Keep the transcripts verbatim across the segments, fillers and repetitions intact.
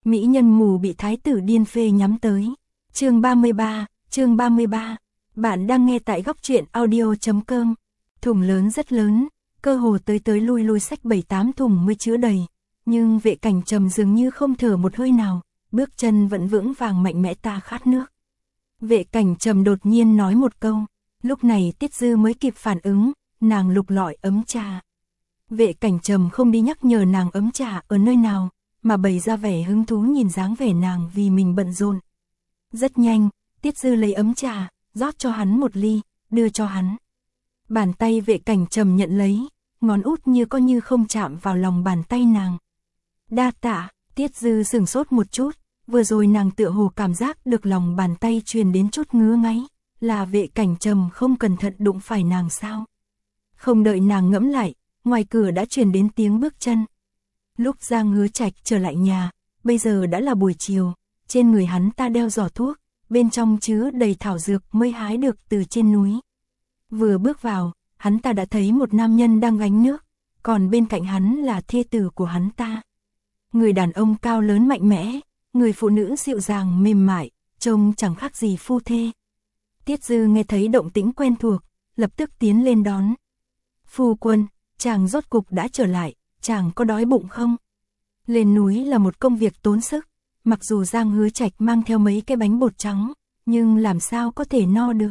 Mỹ nhân mù bị thái tử điên phê nhắm tới. Chương ba mươi ba, chương ba mươi ba. Bạn đang nghe tại góc truyện audio chấm com. Thùng lớn rất lớn, cơ hồ tới tới lui lui xách bảy tám thùng mới chứa đầy, nhưng Vệ Cảnh Trầm dường như không thở một hơi nào, bước chân vẫn vững vàng mạnh mẽ. Ta khát nước. Vệ Cảnh Trầm đột nhiên nói một câu, lúc này Tiết Dư mới kịp phản ứng, nàng lục lọi ấm trà. Vệ Cảnh Trầm không đi nhắc nhở nàng ấm trà ở nơi nào, mà bày ra vẻ hứng thú nhìn dáng vẻ nàng vì mình bận rộn. Rất nhanh, Tiết Dư lấy ấm trà, rót cho hắn một ly, đưa cho hắn. Bàn tay Vệ Cảnh Trầm nhận lấy, ngón út như có như không chạm vào lòng bàn tay nàng. Đa tạ. Tiết Dư sửng sốt một chút, vừa rồi nàng tựa hồ cảm giác được lòng bàn tay truyền đến chút ngứa ngáy, là Vệ Cảnh Trầm không cẩn thận đụng phải nàng sao? Không đợi nàng ngẫm lại, ngoài cửa đã truyền đến tiếng bước chân. Lúc Giang Hứa Trạch trở lại nhà, bây giờ đã là buổi chiều, trên người hắn ta đeo giỏ thuốc, bên trong chứa đầy thảo dược mới hái được từ trên núi. Vừa bước vào, hắn ta đã thấy một nam nhân đang gánh nước, còn bên cạnh hắn là thê tử của hắn ta. Người đàn ông cao lớn mạnh mẽ, người phụ nữ dịu dàng mềm mại, trông chẳng khác gì phu thê. Tiết Dư nghe thấy động tĩnh quen thuộc, lập tức tiến lên đón. Phu quân, chàng rốt cục đã trở lại, chàng có đói bụng không? Lên núi là một công việc tốn sức, mặc dù Giang Hứa Trạch mang theo mấy cái bánh bột trắng, nhưng làm sao có thể no được.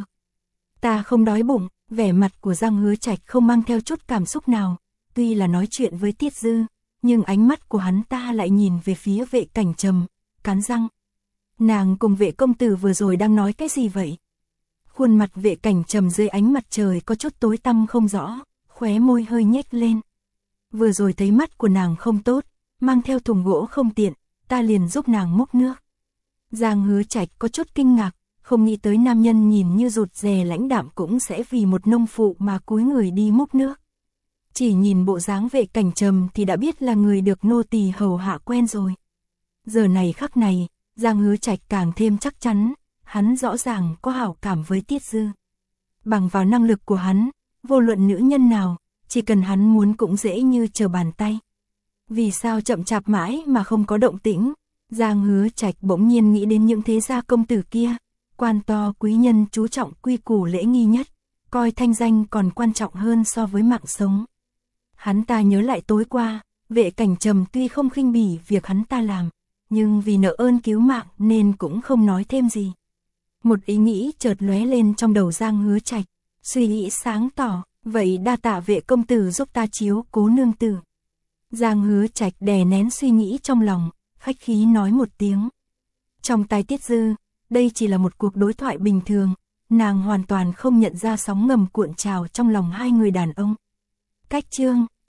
Ta không đói bụng. Vẻ mặt của Giang Hứa Trạch không mang theo chút cảm xúc nào, tuy là nói chuyện với Tiết Dư, nhưng ánh mắt của hắn ta lại nhìn về phía Vệ Cảnh Trầm, cắn răng. Nàng cùng Vệ công tử vừa rồi đang nói cái gì vậy? Khuôn mặt Vệ Cảnh Trầm dưới ánh mặt trời có chút tối tăm không rõ, khóe môi hơi nhếch lên. Vừa rồi thấy mắt của nàng không tốt, mang theo thùng gỗ không tiện, ta liền giúp nàng múc nước. Giang Hứa Trạch có chút kinh ngạc, không nghĩ tới nam nhân nhìn như rụt rè lãnh đạm cũng sẽ vì một nông phụ mà cúi người đi múc nước. Chỉ nhìn bộ dáng Vệ Cảnh Trầm thì đã biết là người được nô tỳ hầu hạ quen rồi. Giờ này khắc này, Giang Hứa Trạch càng thêm chắc chắn, hắn rõ ràng có hảo cảm với Tiết Dư. Bằng vào năng lực của hắn, vô luận nữ nhân nào, chỉ cần hắn muốn cũng dễ như trở bàn tay. Vì sao chậm chạp mãi mà không có động tĩnh? Giang Hứa Trạch bỗng nhiên nghĩ đến những thế gia công tử kia. Quan to quý nhân chú trọng quy củ lễ nghi nhất, coi thanh danh còn quan trọng hơn so với mạng sống. Hắn ta nhớ lại tối qua, Vệ Cảnh Trầm tuy không khinh bỉ việc hắn ta làm, nhưng vì nợ ơn cứu mạng nên cũng không nói thêm gì. Một ý nghĩ chợt lóe lên trong đầu Giang Hứa Trạch, suy nghĩ sáng tỏ, vậy đa tạ Vệ công tử giúp ta chiếu cố nương tử. Giang Hứa Trạch đè nén suy nghĩ trong lòng, khách khí nói một tiếng. Trong tai Tiết Dư, đây chỉ là một cuộc đối thoại bình thường, nàng hoàn toàn không nhận ra sóng ngầm cuộn trào trong lòng hai người đàn ông. Cách chương